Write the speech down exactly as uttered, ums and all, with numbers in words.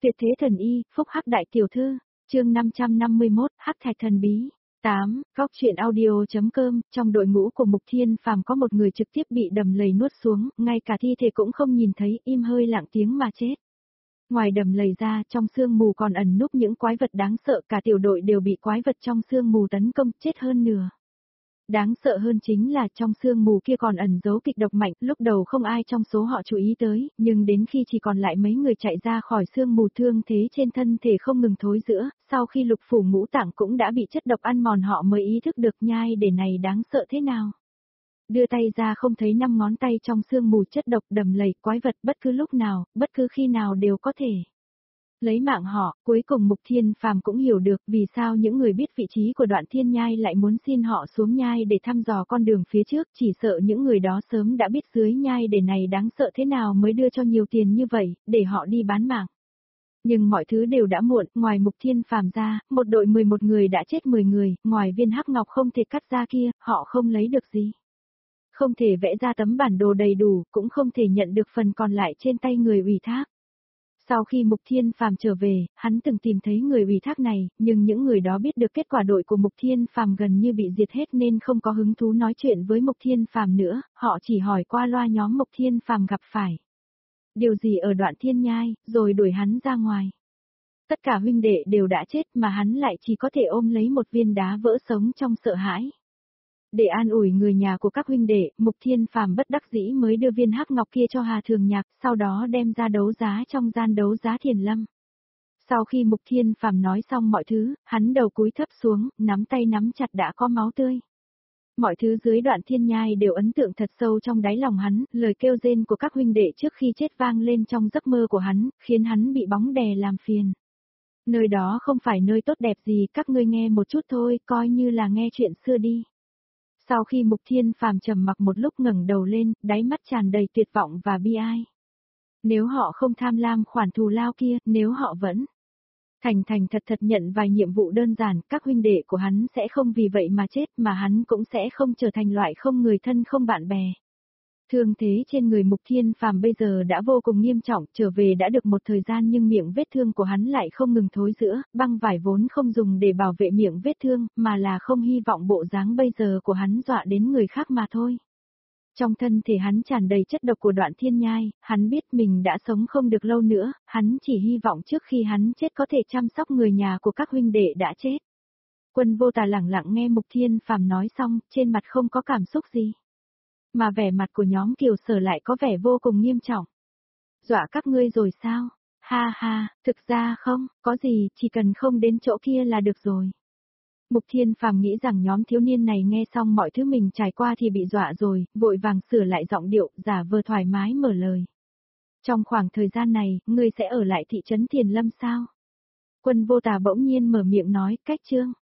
Tuyệt thế thần y, phúc hắc đại tiểu thư, chương năm trăm năm mươi mốt, hắc thạch thần bí. tám. Góc truyện audio.com, trong đội ngũ của Mục Thiên Phàm có một người trực tiếp bị đầm lầy nuốt xuống, ngay cả thi thể cũng không nhìn thấy, im hơi lặng tiếng mà chết. Ngoài đầm lầy ra, trong sương mù còn ẩn núp những quái vật đáng sợ, cả tiểu đội đều bị quái vật trong sương mù tấn công, chết hơn nửa. Đáng sợ hơn chính là trong sương mù kia còn ẩn giấu kịch độc mạnh, lúc đầu không ai trong số họ chú ý tới, nhưng đến khi chỉ còn lại mấy người chạy ra khỏi sương mù, thương thế trên thân thể không ngừng thối rữa, sau khi lục phủ ngũ tạng cũng đã bị chất độc ăn mòn, họ mới ý thức được nhai để này đáng sợ thế nào. Đưa tay ra không thấy năm ngón tay, trong sương mù chất độc đầm lầy, quái vật bất cứ lúc nào, bất cứ khi nào đều có thể lấy mạng họ. Cuối cùng Mục Thiên Phàm cũng hiểu được vì sao những người biết vị trí của Đoạn Thiên Nhai lại muốn xin họ xuống nhai để thăm dò con đường phía trước, chỉ sợ những người đó sớm đã biết dưới nhai để này đáng sợ thế nào mới đưa cho nhiều tiền như vậy, để họ đi bán mạng. Nhưng mọi thứ đều đã muộn, ngoài Mục Thiên Phàm ra, một đội mười một người đã chết mười người, ngoài viên hắc ngọc không thể cắt ra kia, họ không lấy được gì. Không thể vẽ ra tấm bản đồ đầy đủ, cũng không thể nhận được phần còn lại trên tay người ủy thác. Sau khi Mục Thiên Phàm trở về, hắn từng tìm thấy người ủy thác này, nhưng những người đó biết được kết quả đội của Mục Thiên Phàm gần như bị diệt hết nên không có hứng thú nói chuyện với Mục Thiên Phàm nữa, họ chỉ hỏi qua loa nhóm Mục Thiên Phàm gặp phải điều gì ở Đoạn Thiên Nhai, rồi đuổi hắn ra ngoài. Tất cả huynh đệ đều đã chết mà hắn lại chỉ có thể ôm lấy một viên đá vỡ sống trong sợ hãi. Để an ủi người nhà của các huynh đệ, Mục Thiên Phàm bất đắc dĩ mới đưa viên hắc ngọc kia cho Hà Thường Nhạc, sau đó đem ra đấu giá trong gian đấu giá Thiền Lâm. Sau khi Mục Thiên Phàm nói xong mọi thứ, hắn đầu cúi thấp xuống, nắm tay nắm chặt đã có máu tươi. Mọi thứ dưới Đoạn Thiên Nhai đều ấn tượng thật sâu trong đáy lòng hắn, lời kêu rên của các huynh đệ trước khi chết vang lên trong giấc mơ của hắn, khiến hắn bị bóng đè làm phiền. Nơi đó không phải nơi tốt đẹp gì, các ngươi nghe một chút thôi, coi như là nghe chuyện xưa đi. Sau khi Mục Thiên Phàm trầm mặc một lúc ngẩng đầu lên, đáy mắt tràn đầy tuyệt vọng và bi ai. Nếu họ không tham lam khoản thù lao kia, nếu họ vẫn thành thành thật thật nhận vài nhiệm vụ đơn giản, các huynh đệ của hắn sẽ không vì vậy mà chết, mà hắn cũng sẽ không trở thành loại không người thân không bạn bè. Thương thế trên người Mục Thiên Phàm bây giờ đã vô cùng nghiêm trọng, trở về đã được một thời gian nhưng miệng vết thương của hắn lại không ngừng thối rữa, băng vải vốn không dùng để bảo vệ miệng vết thương, mà là không hy vọng bộ dáng bây giờ của hắn dọa đến người khác mà thôi. Trong thân thể hắn tràn đầy chất độc của Đoạn Thiên Nhai, hắn biết mình đã sống không được lâu nữa, hắn chỉ hy vọng trước khi hắn chết có thể chăm sóc người nhà của các huynh đệ đã chết. Quân Vô Tà lẳng lặng nghe Mục Thiên Phàm nói xong, trên mặt không có cảm xúc gì. Mà vẻ mặt của nhóm Kiều Sở lại có vẻ vô cùng nghiêm trọng. Dọa các ngươi rồi sao? Ha ha, thực ra không, có gì, chỉ cần không đến chỗ kia là được rồi. Mục Thiên Phàm nghĩ rằng nhóm thiếu niên này nghe xong mọi thứ mình trải qua thì bị dọa rồi, vội vàng sửa lại giọng điệu, giả vờ thoải mái mở lời. Trong khoảng thời gian này, ngươi sẽ ở lại thị trấn Thiền Lâm sao? Quân Vô Tà bỗng nhiên mở miệng nói, cách chương.